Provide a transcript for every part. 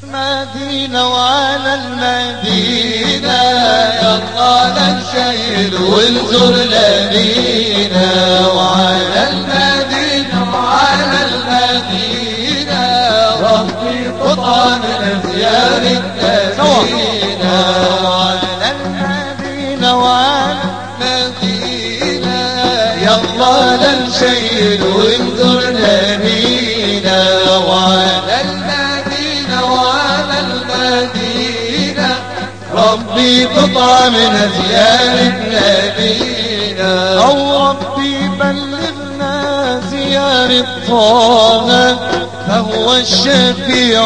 المدينة وعلى المدينة يلا نشيل ونزور المدينة وعلى المدينة وعلى المدينة ربي قطع من زيار المدينة وعلى المدينة وعلى المدينة يلا نشيل ونزور المدينة وعلى المدينة وعلى المدينة ربي قطع من زيار المدينة أو ربي بلغنا زيارة طه فهو الشفيع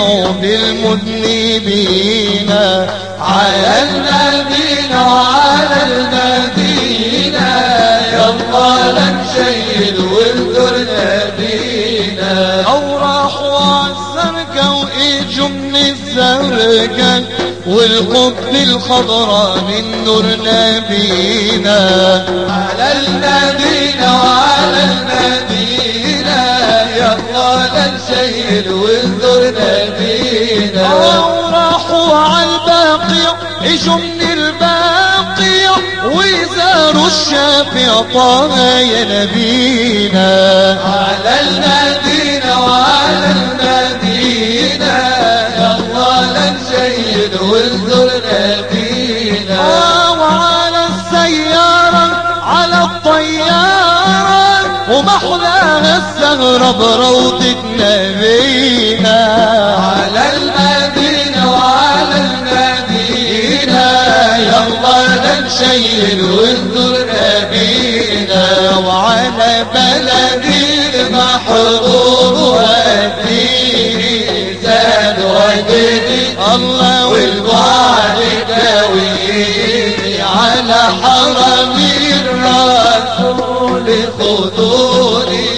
بالمذنبين على المدينة وعلى المدينة يلا نشيل ونزور المدينة أو راحوا عالزرقا وإجوا من الزرقا والقبة الخضراء من نور نبينا على المدينة وعلى المدينة يلا نشيل ونزور نبينا أو راحوا عالباقية إجوا من الباقية وزاروا الشافع طه يا نبينا على المدينة وعلى المدينة يلا نشيل ونزور نبينا وعلى السيارة على الطيارة ومحلاها الزهرة بروضة نبينا على المدينة وعلى المدينة يلا نشيل ونزور نبينا وعلى بلدي المحظوظ والديني زاد وجدي الله والبعد داويني على حرم الرسول خذوني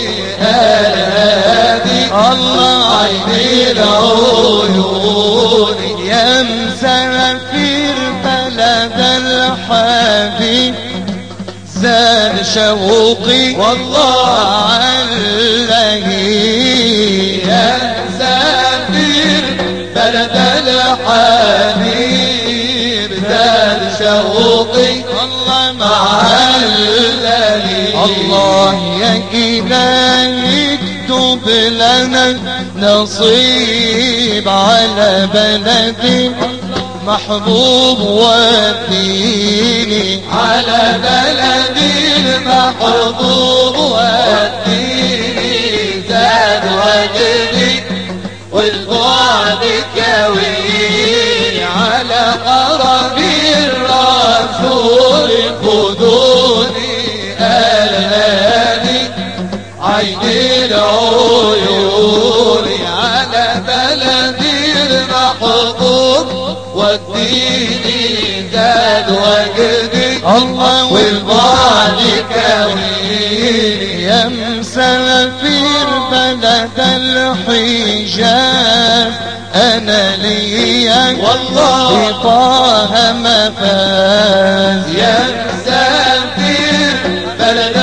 هادي الله عيني العيون يا مسافر بلد الحبيب زاد شوقي والله عليه يا مسافر بلد الحبيب زاد شوقي الله مع الليل الله يا إلهي اكتب لنا نصيب على بلدي محبوب والديني على بلدي المحبوب والديني زاد وجدي والبعد كويني على قرب الرسول خذوني الهادي عيني العيون على بلدي المحبوب والديني زاد وجدي الله والبعد كويني يا مسافر بلد الحجاز أنا ليا والله طه مفاز يا مسافر بلد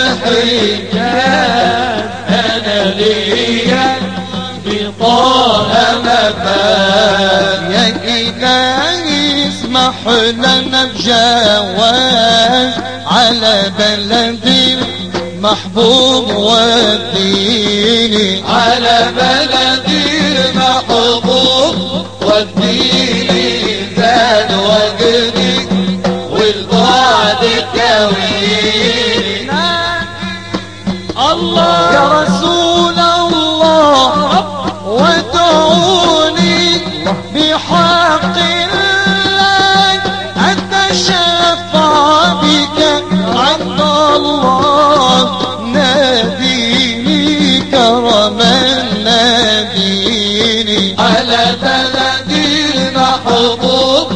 الحجاز أنا ليا بطه مفاز يا إلهي اسمح لنا بجواز على بلدي محبوب والديني على بلدي محبوب والديني زاد وجدي والبعد كويني الله يا رسول الله وادعوني بحق الله أتشفع بك عند الله ناديني كرما ناديني على بلدي المحبوب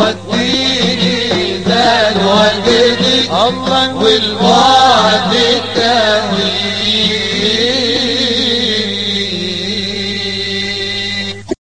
والديني زاد وجدي الله والوعد